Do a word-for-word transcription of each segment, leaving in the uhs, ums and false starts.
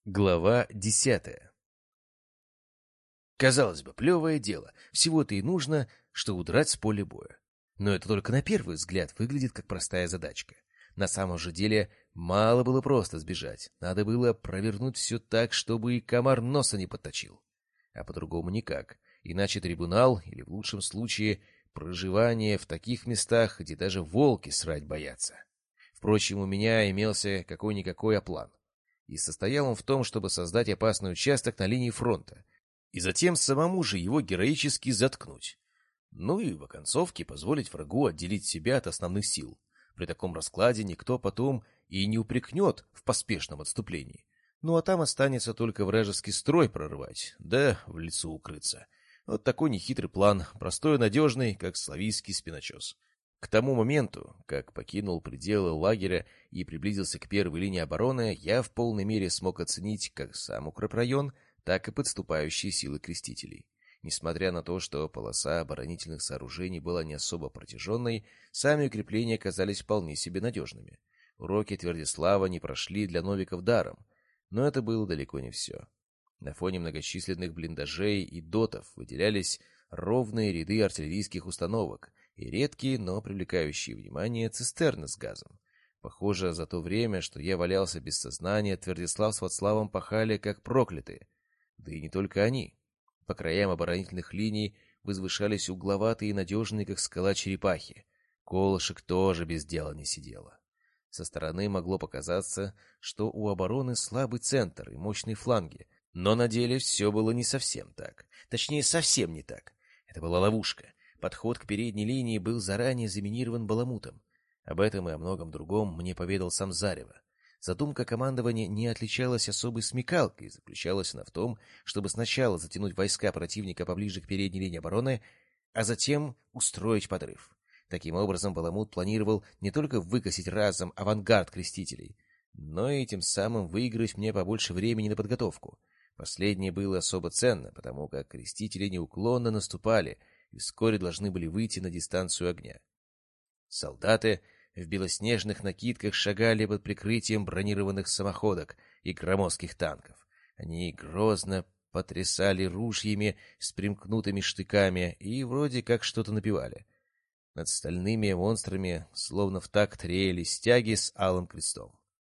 Глава десятая. Казалось бы, плевое дело. Всего-то и нужно, что удрать с поля боя. Но это только на первый взгляд выглядит как простая задачка. На самом же деле, мало было просто сбежать. Надо было провернуть все так, чтобы и комар носа не подточил. А по-другому никак. Иначе трибунал, или в лучшем случае, проживание в таких местах, где даже волки срать боятся. Впрочем, у меня имелся какой-никакой план. И состоял он в том, чтобы создать опасный участок на линии фронта, и затем самому же его героически заткнуть. Ну и в оконцовке позволить врагу отделить себя от основных сил. При таком раскладе никто потом и не упрекнет в поспешном отступлении. Ну а там останется только вражеский строй прорвать, да в лицо укрыться. Вот такой нехитрый план, простой и надежный, как славийский спиночес. К тому моменту, как покинул пределы лагеря и приблизился к первой линии обороны, я в полной мере смог оценить как сам укрепрайон, так и подступающие силы крестителей. Несмотря на то, что полоса оборонительных сооружений была не особо протяженной, сами укрепления казались вполне себе надежными. Уроки Твердислава не прошли для новиков даром, но это было далеко не все. На фоне многочисленных блиндажей и дотов выделялись ровные ряды артиллерийских установок и редкие, но привлекающие внимание цистерны с газом. Похоже, за то время, что я валялся без сознания, Твердислав с Вацлавом пахали как проклятые. Да и не только они. По краям оборонительных линий возвышались угловатые и надежные, как скала, черепахи. Колышек тоже без дела не сидела. Со стороны могло показаться, что у обороны слабый центр и мощные фланги, но на деле все было не совсем так. Точнее, совсем не так. Это была ловушка. Подход к передней линии был заранее заминирован баламутом. Об этом и о многом другом мне поведал сам Зарево. Задумка командования не отличалась особой смекалкой, и заключалась она в том, чтобы сначала затянуть войска противника поближе к передней линии обороны, а затем устроить подрыв. Таким образом, Баламут планировал не только выкосить разом авангард крестителей, но и тем самым выиграть мне побольше времени на подготовку. Последнее было особо ценно, потому как крестители неуклонно наступали и вскоре должны были выйти на дистанцию огня. Солдаты в белоснежных накидках шагали под прикрытием бронированных самоходок и громоздких танков. Они грозно потрясали ружьями с примкнутыми штыками и вроде как что-то напевали. Над стальными монстрами словно в такт реяли стяги с алым крестом.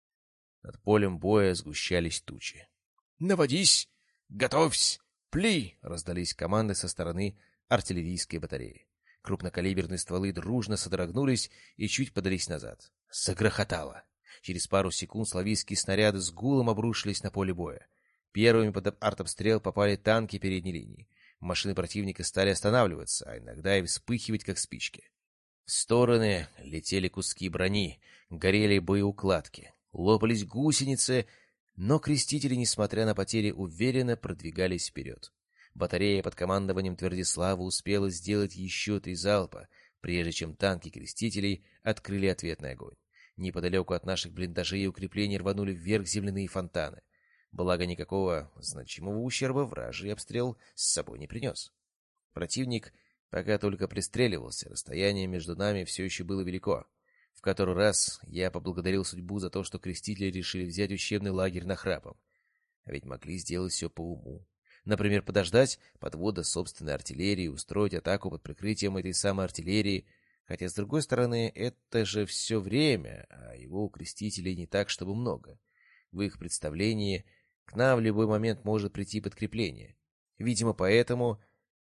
Над полем боя сгущались тучи. «Наводись! Готовься! Пли!» — раздались команды со стороны артиллерийской батареи. Крупнокалиберные стволы дружно содрогнулись и чуть подались назад. Загрохотало. Через пару секунд славийские снаряды с гулом обрушились на поле боя. Первыми под артобстрел попали танки передней линии. Машины противника стали останавливаться, а иногда и вспыхивать, как спички. В стороны летели куски брони, горели боеукладки, лопались гусеницы, но крестители, несмотря на потери, уверенно продвигались вперед. Батарея под командованием Твердислава успела сделать еще три залпа, прежде чем танки крестителей открыли ответный огонь. Неподалеку от наших блиндажей и укреплений рванули вверх земляные фонтаны. Благо, никакого значимого ущерба вражий обстрел с собой не принес. Противник пока только пристреливался, расстояние между нами все еще было велико. В который раз я поблагодарил судьбу за то, что крестители решили взять учебный лагерь нахрапом. А ведь могли сделать все по уму. Например, подождать подвода собственной артиллерии, устроить атаку под прикрытием этой самой артиллерии. Хотя, с другой стороны, это же все время, а его у крестителей не так, чтобы много. В их представлении к нам в любой момент может прийти подкрепление. Видимо, поэтому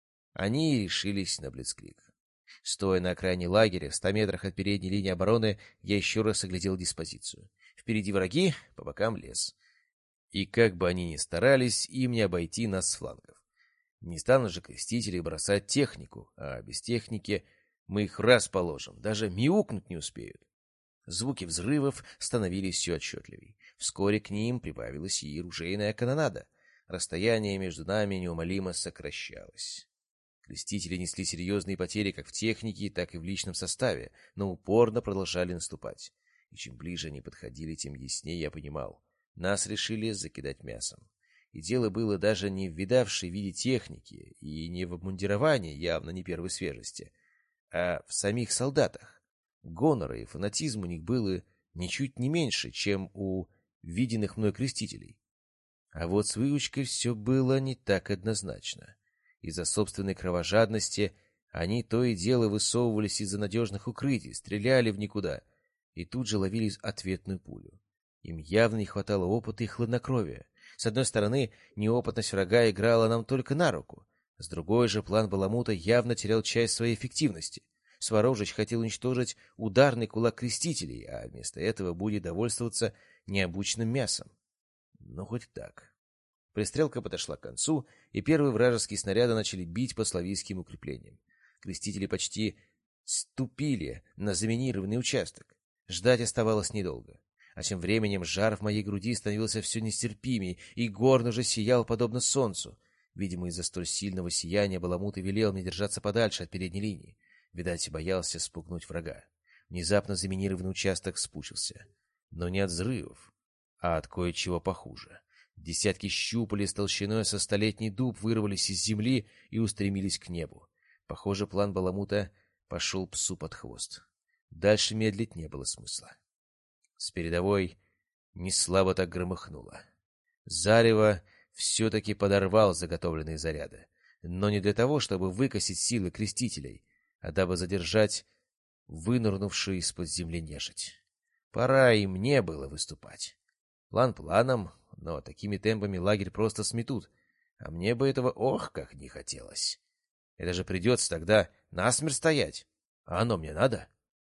они и решились на блицкриг. Стоя на окраине лагеря, в ста метрах от передней линии обороны, я еще раз оглядел диспозицию. Впереди враги, по бокам лес. И как бы они ни старались, им не обойти нас с флангов. Не станут же крестители бросать технику, а без техники мы их раз положим, даже мяукнуть не успеют. Звуки взрывов становились все отчетливей. Вскоре к ним прибавилась и ружейная канонада. Расстояние между нами неумолимо сокращалось. Крестители несли серьезные потери как в технике, так и в личном составе, но упорно продолжали наступать. И чем ближе они подходили, тем яснее я понимал. Нас решили закидать мясом. И дело было даже не в видавшей виде техники и не в обмундировании явно не первой свежести, а в самих солдатах. Гонора и фанатизм у них было ничуть не меньше, чем у виденных мной крестителей. А вот с выучкой все было не так однозначно. Из-за собственной кровожадности они то и дело высовывались из-за надежных укрытий, стреляли в никуда и тут же ловили ответную пулю. Им явно не хватало опыта и хладнокровия. С одной стороны, неопытность врага играла нам только на руку. С другой же, план Баламута явно терял часть своей эффективности. Сворожич хотел уничтожить ударный кулак крестителей, а вместо этого будет довольствоваться необычным мясом. Ну, хоть так. Пристрелка подошла к концу, и первые вражеские снаряды начали бить по славийским укреплениям. Крестители почти ступили на заминированный участок. Ждать оставалось недолго. А тем временем жар в моей груди становился все нестерпимей, и горн уже сиял подобно солнцу. Видимо, из-за столь сильного сияния Баламут и велел мне держаться подальше от передней линии. Видать, боялся спугнуть врага. Внезапно заминированный участок спучился. Но не от взрывов, а от кое-чего похуже. Десятки щупалец толщиной со столетний дуб вырвались из земли и устремились к небу. Похоже, план Баламута пошел псу под хвост. Дальше медлить не было смысла. С передовой неслабо так громыхнуло. Зарево все-таки подорвал заготовленные заряды, но не для того, чтобы выкосить силы крестителей, а дабы задержать вынырнувшую из-под земли нежить. Пора и мне было выступать. План планом, но такими темпами лагерь просто сметут, а мне бы этого ох, как не хотелось. Это же придется тогда насмерть стоять, а оно мне надо?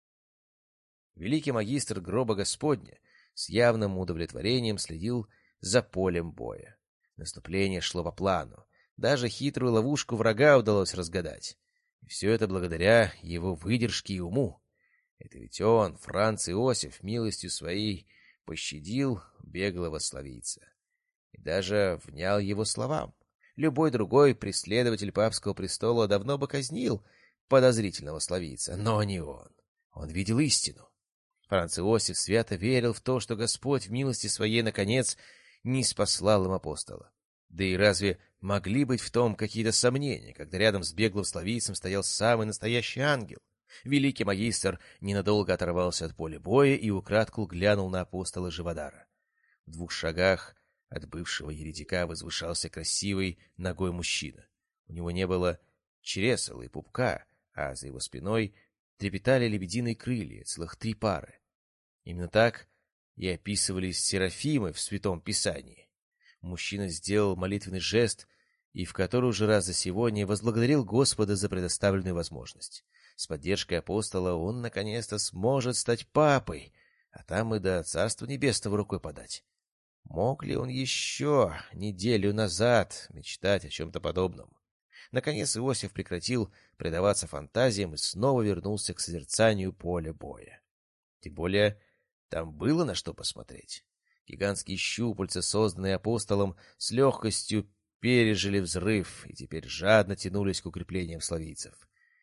Великий магистр гроба Господня с явным удовлетворением следил за полем боя. Наступление шло по плану. Даже хитрую ловушку врага удалось разгадать. И все это благодаря его выдержке и уму. Это ведь он, Франц Иосиф, милостью своей пощадил беглого славийца. И даже внял его словам. Любой другой преследователь папского престола давно бы казнил подозрительного славийца, но не он. Он видел истину. Франц Иосиф свято верил в то, что Господь в милости своей, наконец, не спаслал им апостола. Да и разве могли быть в том какие-то сомнения, когда рядом с беглым славийцем стоял самый настоящий ангел? Великий магистр ненадолго оторвался от поля боя и украдкой глянул на апостола Живодара. В двух шагах от бывшего еретика возвышался красивый нагой мужчина. У него не было чресла и пупка, а за его спиной трепетали лебединые крылья, целых три пары. Именно так и описывались серафимы в Святом Писании. Мужчина сделал молитвенный жест и в который уже раз за сегодня возблагодарил Господа за предоставленную возможность. С поддержкой апостола он наконец-то сможет стать папой, а там и до Царства Небесного рукой подать. Мог ли он еще неделю назад мечтать о чем-то подобном? Наконец Иосиф прекратил предаваться фантазиям и снова вернулся к созерцанию поля боя. Тем более, там было на что посмотреть. Гигантские щупальца, созданные апостолом, с легкостью пережили взрыв и теперь жадно тянулись к укреплениям славийцев.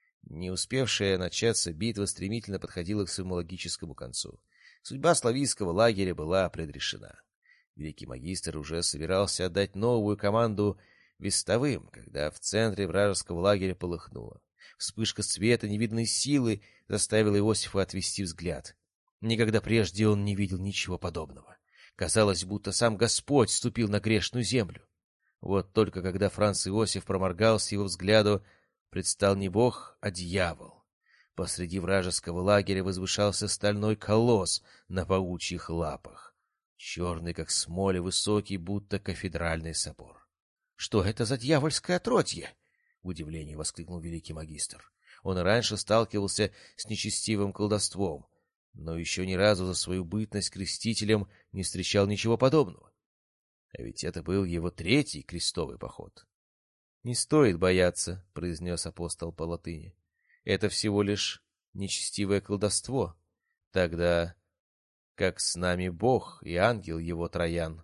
Не успевшая начаться битва стремительно подходила к своему логическому концу. Судьба славийского лагеря была предрешена. Великий магистр уже собирался отдать новую команду вестовым, когда в центре вражеского лагеря полыхнуло. Вспышка света невиданной силы заставила Иосифа отвести взгляд. Никогда прежде он не видел ничего подобного. Казалось, будто сам Господь ступил на грешную землю. Вот только когда Франц Иосиф проморгался, его взгляду предстал не бог, а дьявол. Посреди вражеского лагеря возвышался стальной колосс на паучьих лапах. Черный, как смоля, высокий, будто кафедральный собор. — Что это за дьявольское отродье? — в удивлении воскликнул великий магистр. Он и раньше сталкивался с нечестивым колдовством, но еще ни разу за свою бытность крестителем не встречал ничего подобного. А ведь это был его третий крестовый поход. — Не стоит бояться, — произнес апостол по латыни. — Это всего лишь нечестивое колдовство. Тогда как с нами Бог и ангел его Троян.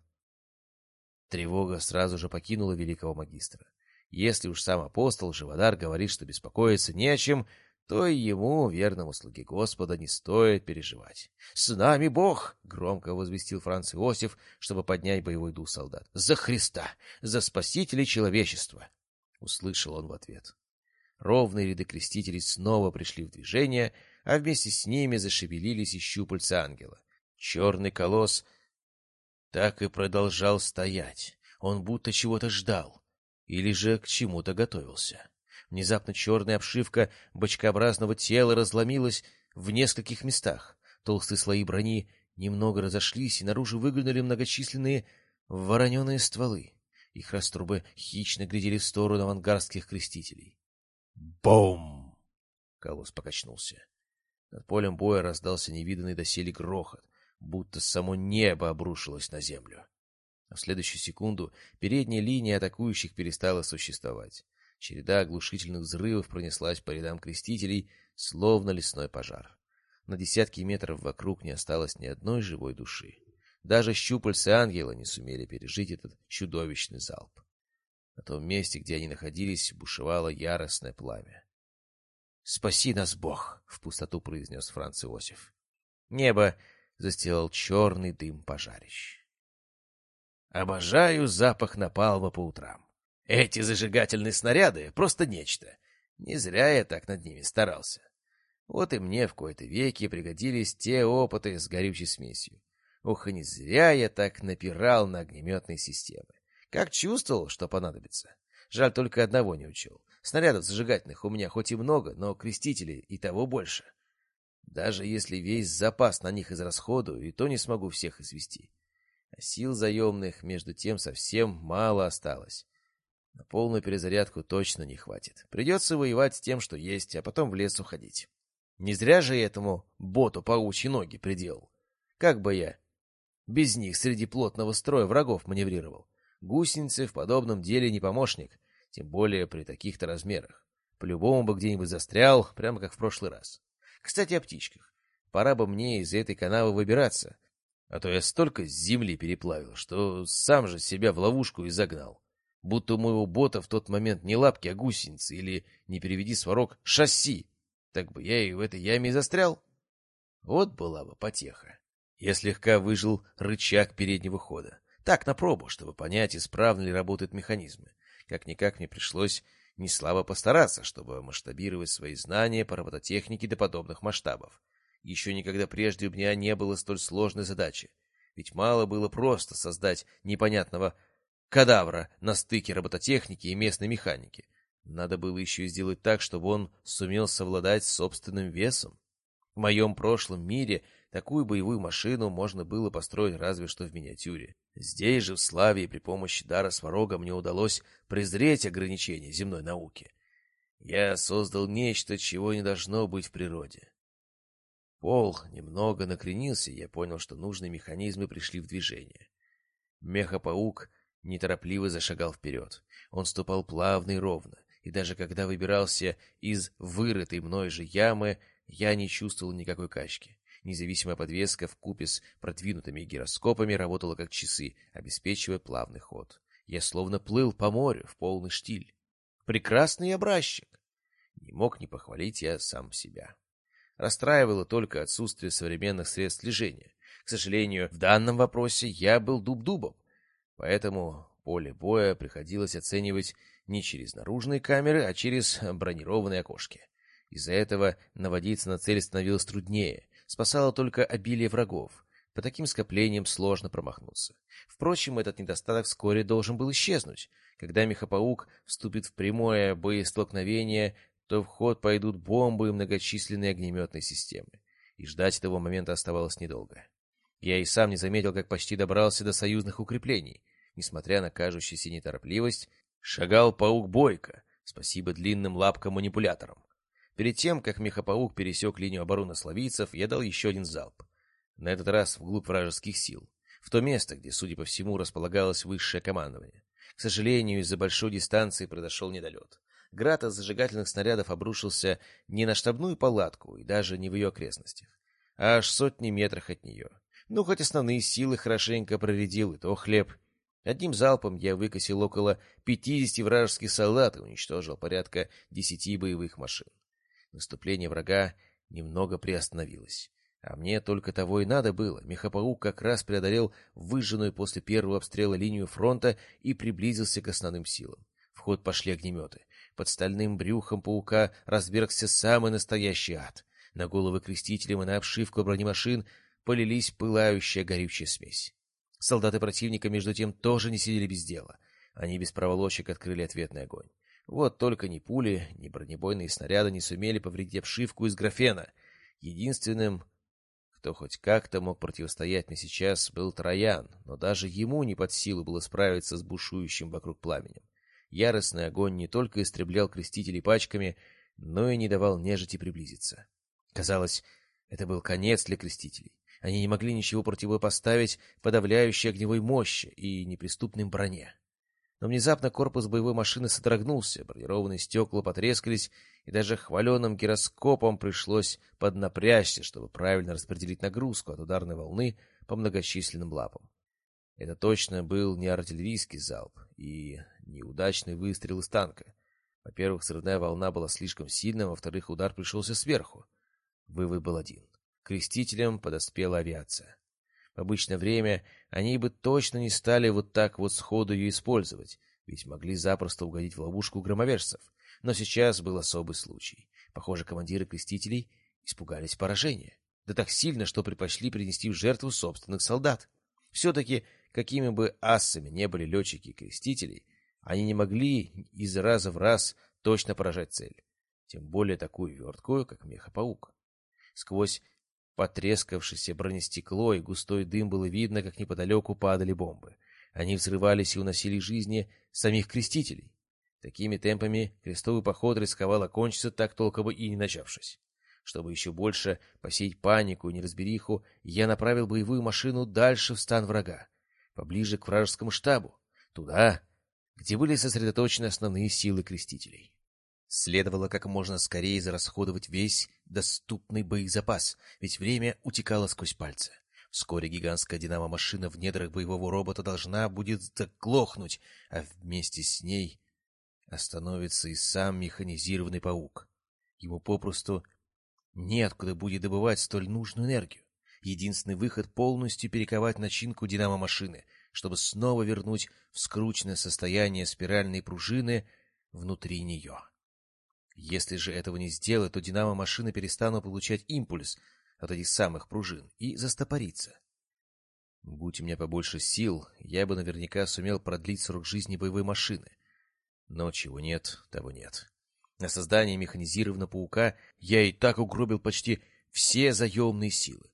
Тревога сразу же покинула великого магистра. Если уж сам апостол Живодар говорит, что беспокоиться не о чем, то и ему, верному слуге Господа, не стоит переживать. — С нами Бог! — громко возвестил Франц Иосиф, чтобы поднять боевой дух солдат. — За Христа! За спасителей человечества! — услышал он в ответ. Ровные ряды крестителей снова пришли в движение, а вместе с ними зашевелились и щупальца ангела. Черный колосс так и продолжал стоять. Он будто чего-то ждал или же к чему-то готовился. Внезапно черная обшивка бочкообразного тела разломилась в нескольких местах. Толстые слои брони немного разошлись, и наружу выглянули многочисленные вороненые стволы. Их раструбы хищно глядели в сторону авангардских крестителей. «Бум!» — колосс покачнулся. Над полем боя раздался невиданный доселе грохот, будто само небо обрушилось на землю. А в следующую секунду передняя линия атакующих перестала существовать. Череда оглушительных взрывов пронеслась по рядам крестителей, словно лесной пожар. На десятки метров вокруг не осталось ни одной живой души. Даже щупальцы ангела не сумели пережить этот чудовищный залп. На том месте, где они находились, бушевало яростное пламя. «Спаси нас, Бог!» — в пустоту произнес Франц Иосиф. Небо застилал черный дым пожарищ. «Обожаю запах напалма по утрам. Эти зажигательные снаряды — просто нечто. Не зря я так над ними старался. Вот и мне в кои-то веки пригодились те опыты с горючей смесью. Ох, и не зря я так напирал на огнеметные системы. Как чувствовал, что понадобится. Жаль, только одного не учел. Снарядов зажигательных у меня хоть и много, но крестителей и того больше. Даже если весь запас на них израсходую, и то не смогу всех извести. А сил заемных, между тем, совсем мало осталось. На полную перезарядку точно не хватит. Придется воевать с тем, что есть, а потом в лес уходить. Не зря же я этому боту паучьи ноги приделал. Как бы я без них среди плотного строя врагов маневрировал? Гусеницы в подобном деле не помощник, тем более при таких-то размерах. По-любому бы где-нибудь застрял, прямо как в прошлый раз. Кстати, о птичках. Пора бы мне из этой канавы выбираться, а то я столько с земли переплавил, что сам же себя в ловушку и загнал. Будто у моего бота в тот момент не лапки, а гусеницы, или, не переведи сварог, шасси. Так бы я и в этой яме и застрял. Вот была бы потеха. Я слегка выжил рычаг переднего хода. Так, на пробу, чтобы понять, исправно ли работают механизмы. Как-никак мне пришлось неслабо постараться, чтобы масштабировать свои знания по робототехнике до подобных масштабов. Еще никогда прежде у меня не было столь сложной задачи. Ведь мало было просто создать непонятного кадавра на стыке робототехники и местной механики. Надо было еще и сделать так, чтобы он сумел совладать с собственным весом. В моем прошлом мире такую боевую машину можно было построить разве что в миниатюре. Здесь же, в славе и при помощи дара сварога, мне удалось презреть ограничения земной науки. Я создал нечто, чего не должно быть в природе. Пол немного накренился, и я понял, что нужные механизмы пришли в движение. Мехапаук неторопливо зашагал вперед. Он ступал плавно и ровно, и даже когда выбирался из вырытой мной же ямы, я не чувствовал никакой качки. Независимая подвеска вкупе с продвинутыми гироскопами работала как часы, обеспечивая плавный ход. Я словно плыл по морю в полный штиль. Прекрасный образчик! Не мог не похвалить я сам себя. Расстраивало только отсутствие современных средств слежения. К сожалению, в данном вопросе я был дуб-дубом, поэтому поле боя приходилось оценивать не через наружные камеры, а через бронированные окошки. Из-за этого наводиться на цель становилось труднее, спасало только обилие врагов. По таким скоплениям сложно промахнуться. Впрочем, этот недостаток вскоре должен был исчезнуть. Когда Мехапаук вступит в прямое боестолкновение, то в ход пойдут бомбы и многочисленные огнеметные системы. И ждать этого момента оставалось недолго. Я и сам не заметил, как почти добрался до союзных укреплений. Несмотря на кажущуюся неторопливость, шагал паук бойко, спасибо длинным лапкам-манипуляторам. Перед тем, как Мехапаук пересек линию обороны славийцев, я дал еще один залп. На этот раз вглубь вражеских сил. В то место, где, судя по всему, располагалось высшее командование. К сожалению, из-за большой дистанции произошел недолет. Град из зажигательных снарядов обрушился не на штабную палатку и даже не в ее окрестностях, а аж сотни метрах от нее. Ну, хоть основные силы хорошенько проредил, и то хлеб. Одним залпом я выкосил около пятидесяти вражеских солдат и уничтожил порядка десяти боевых машин. Наступление врага немного приостановилось. А мне только того и надо было. Мехапаук как раз преодолел выжженную после первого обстрела линию фронта и приблизился к основным силам. В ход пошли огнеметы. Под стальным брюхом паука развергся самый настоящий ад. На головы крестителям и на обшивку бронемашин полились пылающая горючая смесь. Солдаты противника, между тем, тоже не сидели без дела. Они без проволочек открыли ответный огонь. Вот только ни пули, ни бронебойные снаряды не сумели повредить обшивку из графена. Единственным, кто хоть как-то мог противостоять мне сейчас, был Троян, но даже ему не под силу было справиться с бушующим вокруг пламенем. Яростный огонь не только истреблял крестителей пачками, но и не давал нежити приблизиться. Казалось, это был конец для крестителей. Они не могли ничего противопоставить подавляющей огневой мощи и неприступной броне. Но внезапно корпус боевой машины содрогнулся, бронированные стекла потрескались, и даже хваленым гироскопом пришлось поднапрячься, чтобы правильно распределить нагрузку от ударной волны по многочисленным лапам. Это точно был не артиллерийский залп и неудачный выстрел из танка. Во-первых, взрывная волна была слишком сильной, во-вторых, удар пришелся сверху. Вывод был один. К крестителям подоспела авиация. В обычное время они бы точно не стали вот так вот сходу ее использовать, ведь могли запросто угодить в ловушку громовержцев. Но сейчас был особый случай. Похоже, командиры крестителей испугались поражения. Да так сильно, что предпочли принести в жертву собственных солдат. Все-таки, какими бы асами не были летчики крестителей, они не могли из раза в раз точно поражать цель. Тем более такую верткую, как мехопаук. Сквозь потрескавшееся бронестекло и густой дым было видно, как неподалеку падали бомбы. Они взрывались и уносили жизни самих крестителей. Такими темпами крестовый поход рисковал окончиться, так толком и не начавшись. Чтобы еще больше посеять панику и неразбериху, я направил боевую машину дальше в стан врага, поближе к вражескому штабу, туда, где были сосредоточены основные силы крестителей. Следовало как можно скорее израсходовать весь доступный боезапас, ведь время утекало сквозь пальцы. Вскоре гигантская динамо-машина в недрах боевого робота должна будет заглохнуть, а вместе с ней остановится и сам механизированный паук. Ему попросту неоткуда будет добывать столь нужную энергию. Единственный выход — полностью перековать начинку динамо-машины, чтобы снова вернуть в скрученное состояние спиральные пружины внутри нее. Если же этого не сделать, то динамо-машина перестанет получать импульс от этих самых пружин и застопорится. Будь у меня побольше сил, я бы наверняка сумел продлить срок жизни боевой машины. Но чего нет, того нет. На создание механизированного паука я и так угробил почти все заемные силы.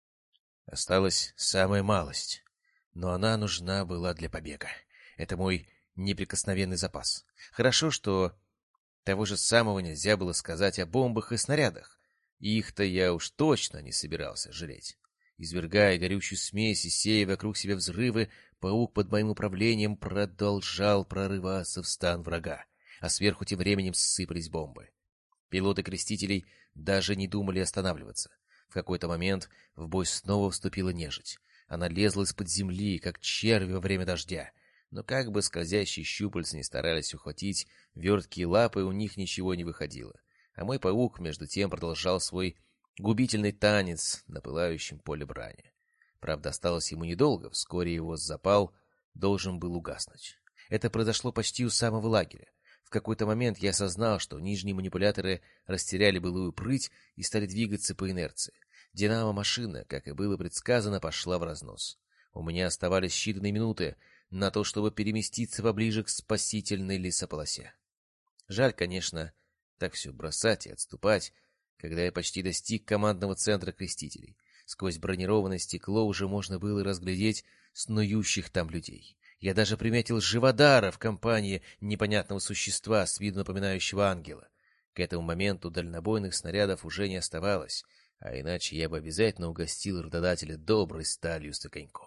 Осталась самая малость, но она нужна была для побега. Это мой неприкосновенный запас. Хорошо, что того же самого нельзя было сказать о бомбах и снарядах. Их-то я уж точно не собирался жалеть. Извергая горючую смесь и сея вокруг себя взрывы, паук под моим управлением продолжал прорываться в стан врага, а сверху тем временем сыпались бомбы. Пилоты крестителей даже не думали останавливаться. В какой-то момент в бой снова вступила нежить. Она лезла из-под земли, как черви во время дождя. Но как бы скользящие щупальца не старались ухватить верткие лапы, у них ничего не выходило. А мой паук, между тем, продолжал свой губительный танец на пылающем поле брани. Правда, осталось ему недолго, вскоре его запал должен был угаснуть. Это произошло почти у самого лагеря. В какой-то момент я осознал, что нижние манипуляторы растеряли былую прыть и стали двигаться по инерции. Динамо-машина, как и было предсказано, пошла в разнос. У меня оставались считанные минуты на то, чтобы переместиться поближе к спасительной лесополосе. Жаль, конечно, так все бросать и отступать, когда я почти достиг командного центра крестителей. Сквозь бронированное стекло уже можно было разглядеть снующих там людей. Я даже приметил живодара в компании непонятного существа с виду напоминающего ангела. К этому моменту дальнобойных снарядов уже не оставалось, а иначе я бы обязательно угостил рододателя доброй сталью с коньком.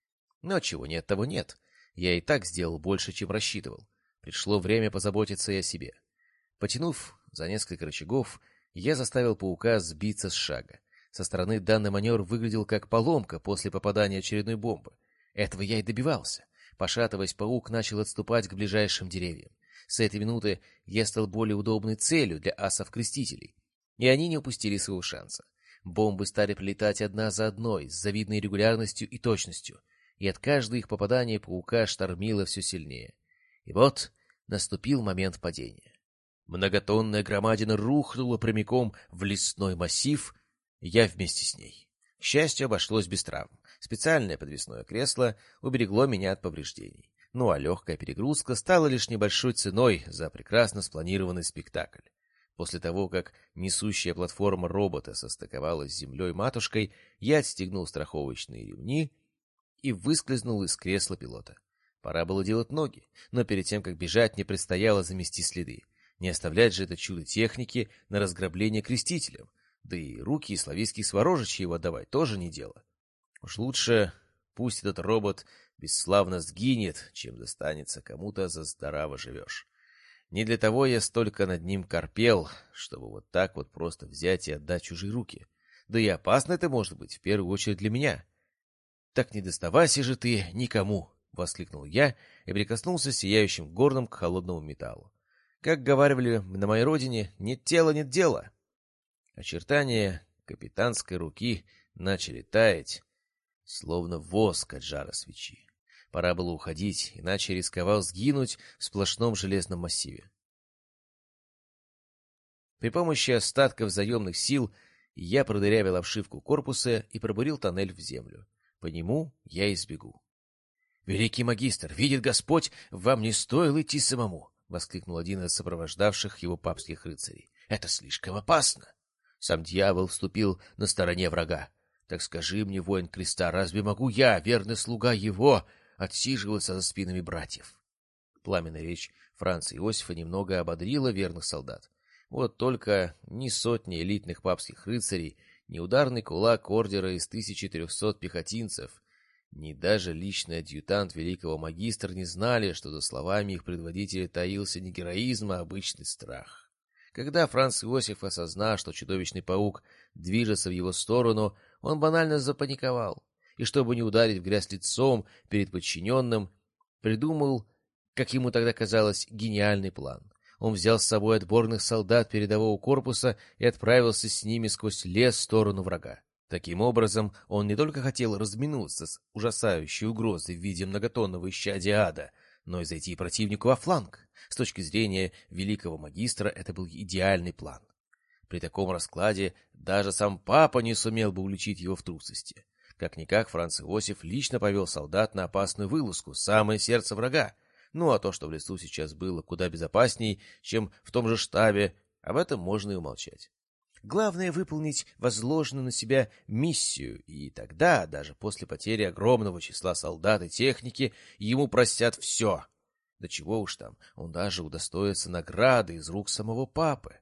Но чего нет, того нет. Я и так сделал больше, чем рассчитывал. Пришло время позаботиться и о себе. Потянув за несколько рычагов, я заставил паука сбиться с шага. Со стороны данный маневр выглядел как поломка после попадания очередной бомбы. Этого я и добивался. Пошатываясь, паук начал отступать к ближайшим деревьям. С этой минуты я стал более удобной целью для асов-крестителей, и они не упустили своего шанса. Бомбы стали прилетать одна за одной, с завидной регулярностью и точностью, и от каждого их попадания паука штормило все сильнее. И вот наступил момент падения. Многотонная громадина рухнула прямиком в лесной массив, я вместе с ней. К счастью, обошлось без травм. Специальное подвесное кресло уберегло меня от повреждений. Ну а легкая перегрузка стала лишь небольшой ценой за прекрасно спланированный спектакль. После того, как несущая платформа робота состыковалась с землей-матушкой, я отстегнул страховочные ремни и выскользнул из кресла пилота. Пора было делать ноги, но перед тем, как бежать, мне предстояло замести следы. Не оставлять же это чудо техники на разграбление крестителям, да и руки и славийских сворожичей его отдавать тоже не дело. Уж лучше пусть этот робот бесславно сгинет, чем достанется кому-то за здраво живешь. Не для того я столько над ним корпел, чтобы вот так вот просто взять и отдать чужие руки. Да и опасно это может быть, в первую очередь для меня. — Так не доставайся же ты никому! — воскликнул я и прикоснулся сияющим горном к холодному металлу. Как говаривали на моей родине, нет тела, нет дела. Очертания капитанской руки начали таять, словно воск от жара свечи. Пора было уходить, иначе рисковал сгинуть в сплошном железном массиве. При помощи остатков заемных сил я продырявил обшивку корпуса и пробурил тоннель в землю. По нему я избегу. — Великий магистр, видит Господь, вам не стоило идти самому! — воскликнул один из сопровождавших его папских рыцарей. — Это слишком опасно! Сам дьявол вступил на стороне врага. Так скажи мне, воин креста, разве могу я, верный слуга его, отсиживаться за спинами братьев? Пламенная речь Франца Иосифа немного ободрила верных солдат. Вот только ни сотни элитных папских рыцарей, ни ударный кулак ордера из тысячи трехсот пехотинцев, ни даже личный адъютант великого магистра не знали, что за словами их предводителя таился не героизм, а обычный страх. Когда Франц Иосиф осознал, что чудовищный паук движется в его сторону, он банально запаниковал, и, чтобы не ударить в грязь лицом перед подчиненным, придумал, как ему тогда казалось, гениальный план. Он взял с собой отборных солдат передового корпуса и отправился с ними сквозь лес в сторону врага. Таким образом, он не только хотел разминуться с ужасающей угрозой в виде многотонного исчадия ада, но и зайти противнику во фланг. С точки зрения великого магистра это был идеальный план. При таком раскладе даже сам папа не сумел бы уличить его в трусости. Как-никак Франц Иосиф лично повел солдат на опасную вылазку, самое сердце врага. Ну а то, что в лесу сейчас было куда безопасней, чем в том же штабе, об этом можно и умолчать. Главное — выполнить возложенную на себя миссию, и тогда, даже после потери огромного числа солдат и техники, ему простят все. Да чего уж там, он даже удостоится награды из рук самого папы.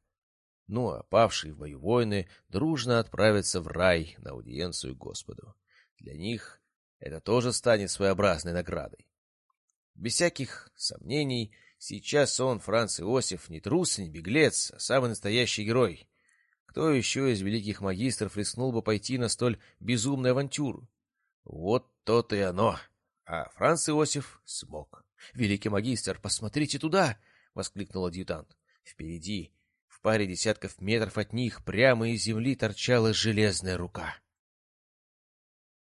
Ну а павшие в бою воины дружно отправятся в рай на аудиенцию Господу. Для них это тоже станет своеобразной наградой. Без всяких сомнений, сейчас он, Франц Иосиф, не трус, не беглец, а самый настоящий герой. Кто еще из великих магистров рискнул бы пойти на столь безумную авантюру? Вот то-то и оно. А Франц Иосиф смог. «Великий магистр, посмотрите туда!» — воскликнул адъютант. Впереди, в паре десятков метров от них, прямо из земли торчала железная рука.